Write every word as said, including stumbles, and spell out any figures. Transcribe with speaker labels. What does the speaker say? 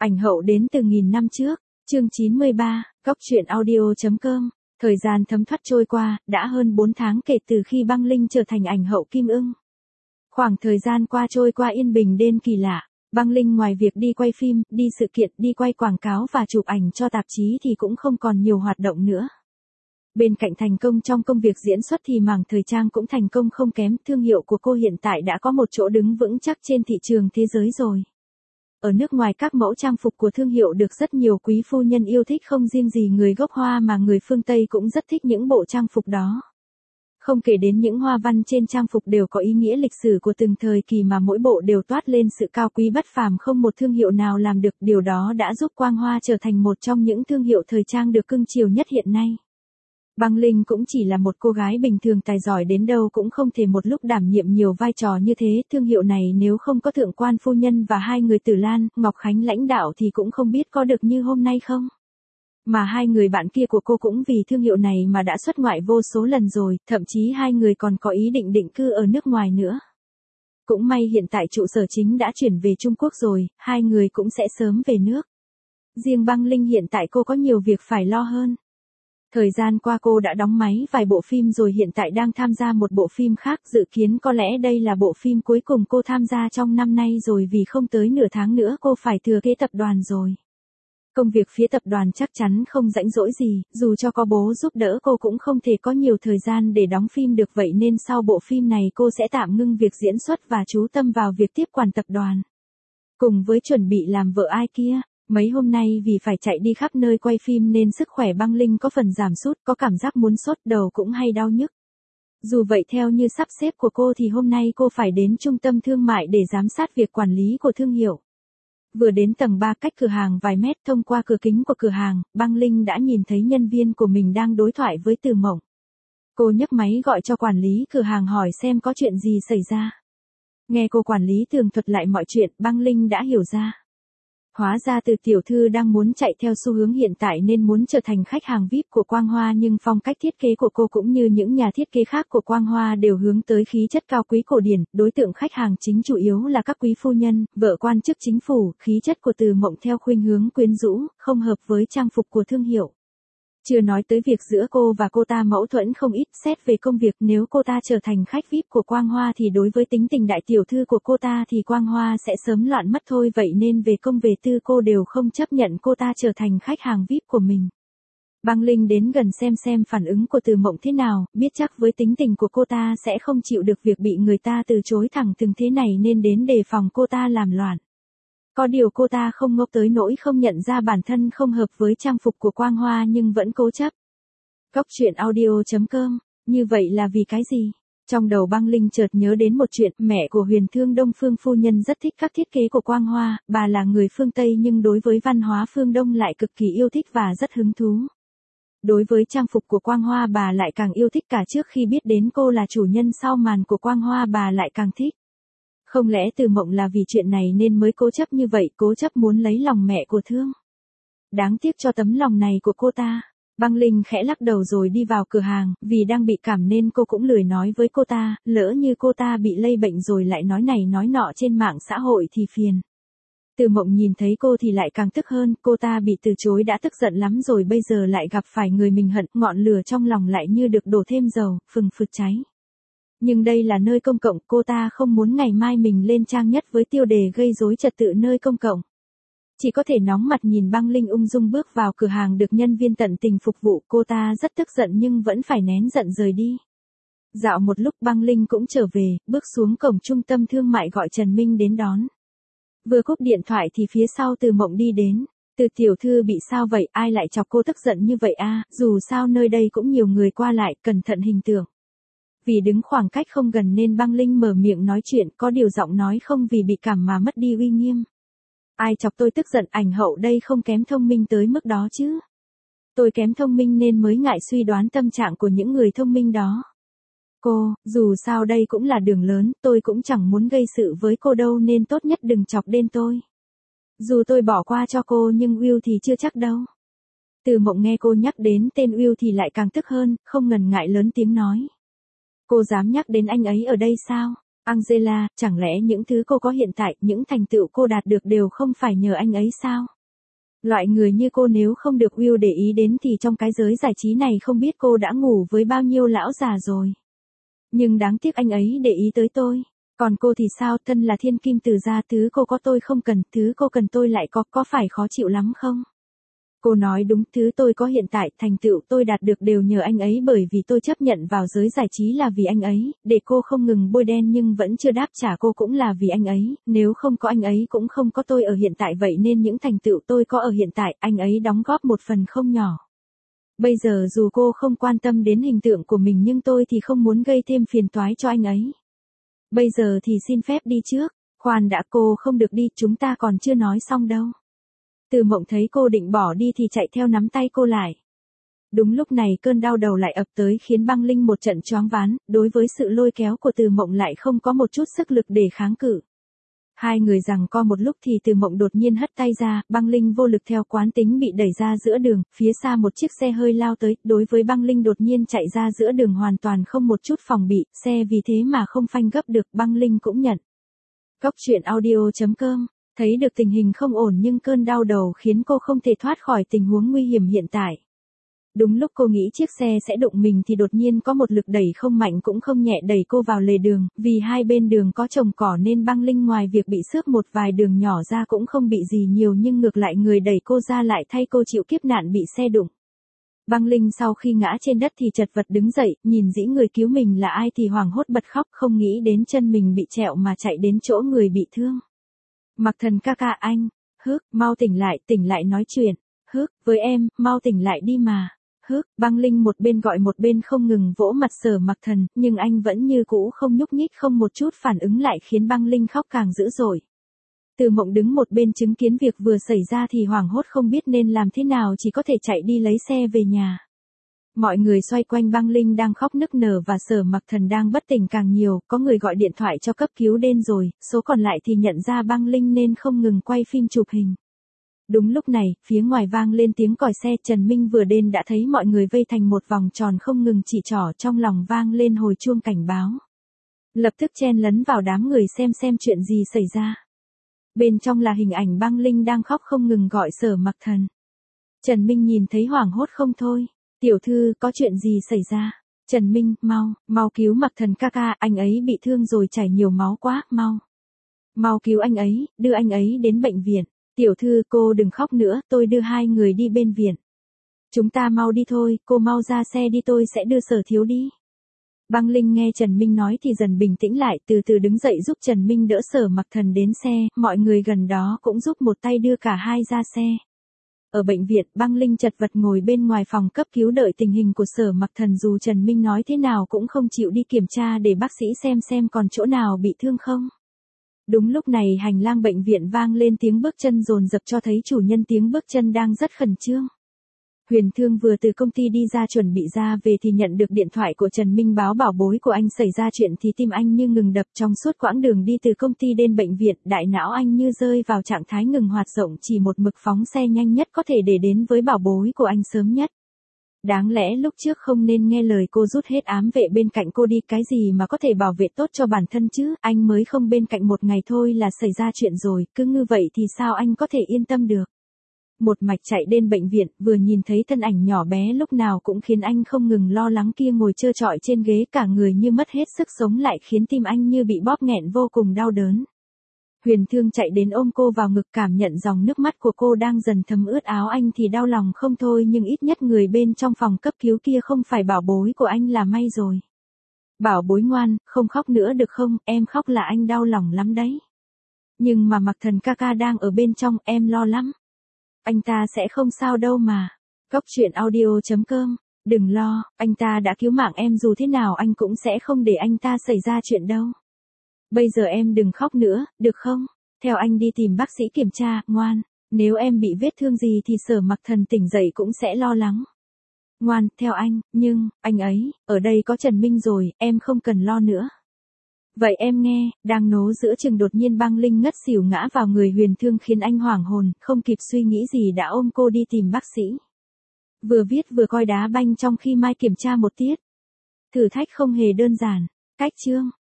Speaker 1: Ảnh hậu đến từ nghìn năm trước, chương chín mươi ba, góc truyện audio chấm com. Thời gian thấm thoát trôi qua, đã hơn bốn tháng kể từ khi băng linh trở thành ảnh hậu Kim Ưng. Khoảng thời gian qua trôi qua yên bình đến kỳ lạ, băng linh ngoài việc đi quay phim, đi sự kiện, đi quay quảng cáo và chụp ảnh cho tạp chí thì cũng không còn nhiều hoạt động nữa. Bên cạnh thành công trong công việc diễn xuất thì mảng thời trang cũng thành công không kém, thương hiệu của cô hiện tại đã có một chỗ đứng vững chắc trên thị trường thế giới rồi. Ở nước ngoài các mẫu trang phục của thương hiệu được rất nhiều quý phu nhân yêu thích, không riêng gì người gốc Hoa mà người phương Tây cũng rất thích những bộ trang phục đó. Không kể đến những hoa văn trên trang phục đều có ý nghĩa lịch sử của từng thời kỳ mà mỗi bộ đều toát lên sự cao quý bất phàm, không một thương hiệu nào làm được điều đó đã giúp Quang Hoa trở thành một trong những thương hiệu thời trang được cưng chiều nhất hiện nay. Băng Linh cũng chỉ là một cô gái bình thường, tài giỏi đến đâu cũng không thể một lúc đảm nhiệm nhiều vai trò như thế. Thương hiệu này nếu không có thượng quan phu nhân và hai người Tử Lan, Ngọc Khánh lãnh đạo thì cũng không biết có được như hôm nay không. Mà hai người bạn kia của cô cũng vì thương hiệu này mà đã xuất ngoại vô số lần rồi, thậm chí hai người còn có ý định định cư ở nước ngoài nữa. Cũng may hiện tại trụ sở chính đã chuyển về Trung Quốc rồi, hai người cũng sẽ sớm về nước. Riêng Băng Linh hiện tại cô có nhiều việc phải lo hơn. Thời gian qua cô đã đóng máy vài bộ phim rồi, hiện tại đang tham gia một bộ phim khác, dự kiến có lẽ đây là bộ phim cuối cùng cô tham gia trong năm nay rồi, vì không tới nửa tháng nữa cô phải thừa kế tập đoàn rồi. Công việc phía tập đoàn chắc chắn không rảnh rỗi gì, dù cho có bố giúp đỡ cô cũng không thể có nhiều thời gian để đóng phim được, vậy nên sau bộ phim này cô sẽ tạm ngưng việc diễn xuất và chú tâm vào việc tiếp quản tập đoàn. Cùng với chuẩn bị làm vợ ai kia. Mấy hôm nay vì phải chạy đi khắp nơi quay phim nên sức khỏe Băng Linh có phần giảm sút, có cảm giác muốn sốt, đầu cũng hay đau nhức. Dù vậy theo như sắp xếp của cô thì hôm nay cô phải đến trung tâm thương mại để giám sát việc quản lý của thương hiệu. Vừa đến tầng ba cách cửa hàng vài mét, thông qua cửa kính của cửa hàng, Băng Linh đã nhìn thấy nhân viên của mình đang đối thoại với Từ Mộng. Cô nhấc máy gọi cho quản lý cửa hàng hỏi xem có chuyện gì xảy ra. Nghe cô quản lý tường thuật lại mọi chuyện, Băng Linh đã hiểu ra. Hóa ra Từ tiểu thư đang muốn chạy theo xu hướng hiện tại nên muốn trở thành khách hàng vi ai pi của Quang Hoa, nhưng phong cách thiết kế của cô cũng như những nhà thiết kế khác của Quang Hoa đều hướng tới khí chất cao quý cổ điển, đối tượng khách hàng chính chủ yếu là các quý phu nhân, vợ quan chức chính phủ, khí chất của Từ Mộng theo khuynh hướng quyến rũ, không hợp với trang phục của thương hiệu. Chưa nói tới việc giữa cô và cô ta mâu thuẫn không ít, xét về công việc nếu cô ta trở thành khách vi ai pi của Quang Hoa thì đối với tính tình đại tiểu thư của cô ta thì Quang Hoa sẽ sớm loạn mất thôi, vậy nên về công về tư cô đều không chấp nhận cô ta trở thành khách hàng vi ai pi của mình. Băng Linh đến gần xem xem phản ứng của Từ Mộng thế nào, biết chắc với tính tình của cô ta sẽ không chịu được việc bị người ta từ chối thẳng thừng thế này nên đến đề phòng cô ta làm loạn. Có điều cô ta không ngốc tới nỗi không nhận ra bản thân không hợp với trang phục của Quang Hoa nhưng vẫn cố chấp. Góc truyện audio chấm com, như vậy là vì cái gì? Trong đầu Băng Linh chợt nhớ đến một chuyện, mẹ của Huyền Thương Đông Phương phu nhân rất thích các thiết kế của Quang Hoa, bà là người phương Tây nhưng đối với văn hóa phương Đông lại cực kỳ yêu thích và rất hứng thú. Đối với trang phục của Quang Hoa bà lại càng yêu thích, cả trước khi biết đến cô là chủ nhân sau màn của Quang Hoa bà lại càng thích. Không lẽ Từ Mộng là vì chuyện này nên mới cố chấp như vậy, cố chấp muốn lấy lòng mẹ của Thương? Đáng tiếc cho tấm lòng này của cô ta. Băng Linh khẽ lắc đầu rồi đi vào cửa hàng, vì đang bị cảm nên cô cũng lười nói với cô ta, lỡ như cô ta bị lây bệnh rồi lại nói này nói nọ trên mạng xã hội thì phiền. Từ Mộng nhìn thấy cô thì lại càng tức hơn, cô ta bị từ chối đã tức giận lắm rồi, bây giờ lại gặp phải người mình hận, ngọn lửa trong lòng lại như được đổ thêm dầu, phừng phực cháy. Nhưng đây là nơi công cộng, cô ta không muốn ngày mai mình lên trang nhất với tiêu đề gây rối trật tự nơi công cộng. Chỉ có thể nóng mặt nhìn Băng Linh ung dung bước vào cửa hàng được nhân viên tận tình phục vụ, cô ta rất tức giận nhưng vẫn phải nén giận rời đi. Dạo một lúc Băng Linh cũng trở về, bước xuống cổng trung tâm thương mại gọi Trần Minh đến đón. Vừa cúp điện thoại thì phía sau Từ Mộng đi đến. Từ tiểu thư bị sao vậy, ai lại chọc cô tức giận như vậy a? Dù sao nơi đây cũng nhiều người qua lại, cẩn thận hình tượng. Vì đứng khoảng cách không gần nên Băng Linh mở miệng nói chuyện, có điều giọng nói không vì bị cảm mà mất đi uy nghiêm. Ai chọc tôi tức giận, ảnh hậu đây không kém thông minh tới mức đó chứ. Tôi kém thông minh nên mới ngại suy đoán tâm trạng của những người thông minh đó. Cô, dù sao đây cũng là đường lớn, tôi cũng chẳng muốn gây sự với cô đâu nên tốt nhất đừng chọc đến tôi. Dù tôi bỏ qua cho cô nhưng Will thì chưa chắc đâu. Từ Mộng nghe cô nhắc đến tên Will thì lại càng tức hơn, không ngần ngại lớn tiếng nói. Cô dám nhắc đến anh ấy ở đây sao? Angela, chẳng lẽ những thứ cô có hiện tại, những thành tựu cô đạt được đều không phải nhờ anh ấy sao? Loại người như cô nếu không được Will để ý đến thì trong cái giới giải trí này không biết cô đã ngủ với bao nhiêu lão già rồi. Nhưng đáng tiếc anh ấy để ý tới tôi. Còn cô thì sao, thân là thiên kim từ gia, thứ cô có tôi không cần, thứ cô cần tôi lại có, có phải khó chịu lắm không? Cô nói đúng, thứ tôi có hiện tại, thành tựu tôi đạt được đều nhờ anh ấy, bởi vì tôi chấp nhận vào giới giải trí là vì anh ấy, để cô không ngừng bôi đen nhưng vẫn chưa đáp trả cô cũng là vì anh ấy, nếu không có anh ấy cũng không có tôi ở hiện tại, vậy nên những thành tựu tôi có ở hiện tại, anh ấy đóng góp một phần không nhỏ. Bây giờ dù cô không quan tâm đến hình tượng của mình nhưng tôi thì không muốn gây thêm phiền toái cho anh ấy. Bây giờ thì xin phép đi trước. Khoan đã, cô không được đi, chúng ta còn chưa nói xong đâu. Từ Mộng thấy cô định bỏ đi thì chạy theo nắm tay cô lại. Đúng lúc này cơn đau đầu lại ập tới khiến băng linh một trận choáng váng, đối với sự lôi kéo của Từ Mộng lại không có một chút sức lực để kháng cự. Hai người giằng co một lúc thì Từ Mộng đột nhiên hất tay ra, băng linh vô lực theo quán tính bị đẩy ra giữa đường, phía xa một chiếc xe hơi lao tới, đối với băng linh đột nhiên chạy ra giữa đường hoàn toàn không một chút phòng bị, xe vì thế mà không phanh gấp được, băng linh cũng nhận. Góc truyện audio chấm com, thấy được tình hình không ổn nhưng cơn đau đầu khiến cô không thể thoát khỏi tình huống nguy hiểm hiện tại. Đúng lúc cô nghĩ chiếc xe sẽ đụng mình thì đột nhiên có một lực đẩy không mạnh cũng không nhẹ đẩy cô vào lề đường, vì hai bên đường có trồng cỏ nên băng linh ngoài việc bị xước một vài đường nhỏ ra cũng không bị gì nhiều, nhưng ngược lại người đẩy cô ra lại thay cô chịu kiếp nạn bị xe đụng. Băng linh sau khi ngã trên đất thì chật vật đứng dậy, nhìn dĩ người cứu mình là ai thì hoảng hốt bật khóc, không nghĩ đến chân mình bị trẹo mà chạy đến chỗ người bị thương. Mặc Thần ca ca anh, hức, mau tỉnh lại, tỉnh lại nói chuyện, hức, với em, mau tỉnh lại đi mà. Hức, băng linh một bên gọi một bên không ngừng vỗ mặt Sở Mặc Thần, nhưng anh vẫn như cũ không nhúc nhích, không một chút phản ứng lại khiến băng linh khóc càng dữ dội. Từ Mộng đứng một bên chứng kiến việc vừa xảy ra thì hoảng hốt không biết nên làm thế nào, chỉ có thể chạy đi lấy xe về nhà. Mọi người xoay quanh băng linh đang khóc nức nở và Sở Mặc Thần đang bất tỉnh càng nhiều, có người gọi điện thoại cho cấp cứu đến rồi, số còn lại thì nhận ra băng linh nên không ngừng quay phim chụp hình. Đúng lúc này, phía ngoài vang lên tiếng còi xe, Trần Minh vừa đến đã thấy mọi người vây thành một vòng tròn không ngừng chỉ trỏ, trong lòng vang lên hồi chuông cảnh báo. Lập tức chen lấn vào đám người xem xem chuyện gì xảy ra. Bên trong là hình ảnh băng linh đang khóc không ngừng gọi Sở Mặc Thần. Trần Minh nhìn thấy hoảng hốt không thôi. Tiểu thư, có chuyện gì xảy ra? Trần Minh, mau, mau cứu Mặc Thần ca ca, anh ấy bị thương rồi, chảy nhiều máu quá, mau. Mau cứu anh ấy, đưa anh ấy đến bệnh viện. Tiểu thư, cô đừng khóc nữa, tôi đưa hai người đi bên viện. Chúng ta mau đi thôi, cô mau ra xe đi, tôi sẽ đưa Sở thiếu đi. Băng linh nghe Trần Minh nói thì dần bình tĩnh lại, từ từ đứng dậy giúp Trần Minh đỡ Sở Mặc Thần đến xe, mọi người gần đó cũng giúp một tay đưa cả hai ra xe. Ở bệnh viện, băng linh chật vật ngồi bên ngoài phòng cấp cứu đợi tình hình của Sở Mặc Thần, dù Trần Minh nói thế nào cũng không chịu đi kiểm tra để bác sĩ xem xem còn chỗ nào bị thương không. Đúng lúc này hành lang bệnh viện vang lên tiếng bước chân dồn dập cho thấy chủ nhân tiếng bước chân đang rất khẩn trương. Huyền Thương vừa từ công ty đi ra chuẩn bị ra về thì nhận được điện thoại của Trần Minh báo bảo bối của anh xảy ra chuyện, thì tim anh như ngừng đập. Trong suốt quãng đường đi từ công ty đến bệnh viện, đại não anh như rơi vào trạng thái ngừng hoạt động, chỉ một mực phóng xe nhanh nhất có thể để đến với bảo bối của anh sớm nhất. Đáng lẽ lúc trước không nên nghe lời cô rút hết ám vệ bên cạnh cô đi, cái gì mà có thể bảo vệ tốt cho bản thân chứ, anh mới không bên cạnh một ngày thôi là xảy ra chuyện rồi, cứ như vậy thì sao anh có thể yên tâm được. Một mạch chạy đến bệnh viện, vừa nhìn thấy thân ảnh nhỏ bé lúc nào cũng khiến anh không ngừng lo lắng kia ngồi trơ trọi trên ghế, cả người như mất hết sức sống lại khiến tim anh như bị bóp nghẹn vô cùng đau đớn. Huyền Thương chạy đến ôm cô vào ngực, cảm nhận dòng nước mắt của cô đang dần thấm ướt áo anh thì đau lòng không thôi, nhưng ít nhất người bên trong phòng cấp cứu kia không phải bảo bối của anh là may rồi. Bảo bối ngoan, không khóc nữa được không, em khóc là anh đau lòng lắm đấy. Nhưng mà Mặc Thần ca ca đang ở bên trong, em lo lắm. Anh ta sẽ không sao đâu mà. Góc truyện audio chấm com, đừng lo, anh ta đã cứu mạng em, dù thế nào anh cũng sẽ không để anh ta xảy ra chuyện đâu. Bây giờ em đừng khóc nữa, được không? Theo anh đi tìm bác sĩ kiểm tra, ngoan. Nếu em bị vết thương gì thì Sở Mặc Thần tỉnh dậy cũng sẽ lo lắng. Ngoan, theo anh, nhưng, anh ấy, ở đây có Trần Minh rồi, em không cần lo nữa. Vậy em nghe, đang nố giữa chừng đột nhiên băng linh ngất xỉu ngã vào người Huyền Thương khiến anh hoảng hồn, không kịp suy nghĩ gì đã ôm cô đi tìm bác sĩ. Vừa viết vừa coi đá banh trong khi mai kiểm tra một tiết. Thử thách không hề đơn giản. Cách chương.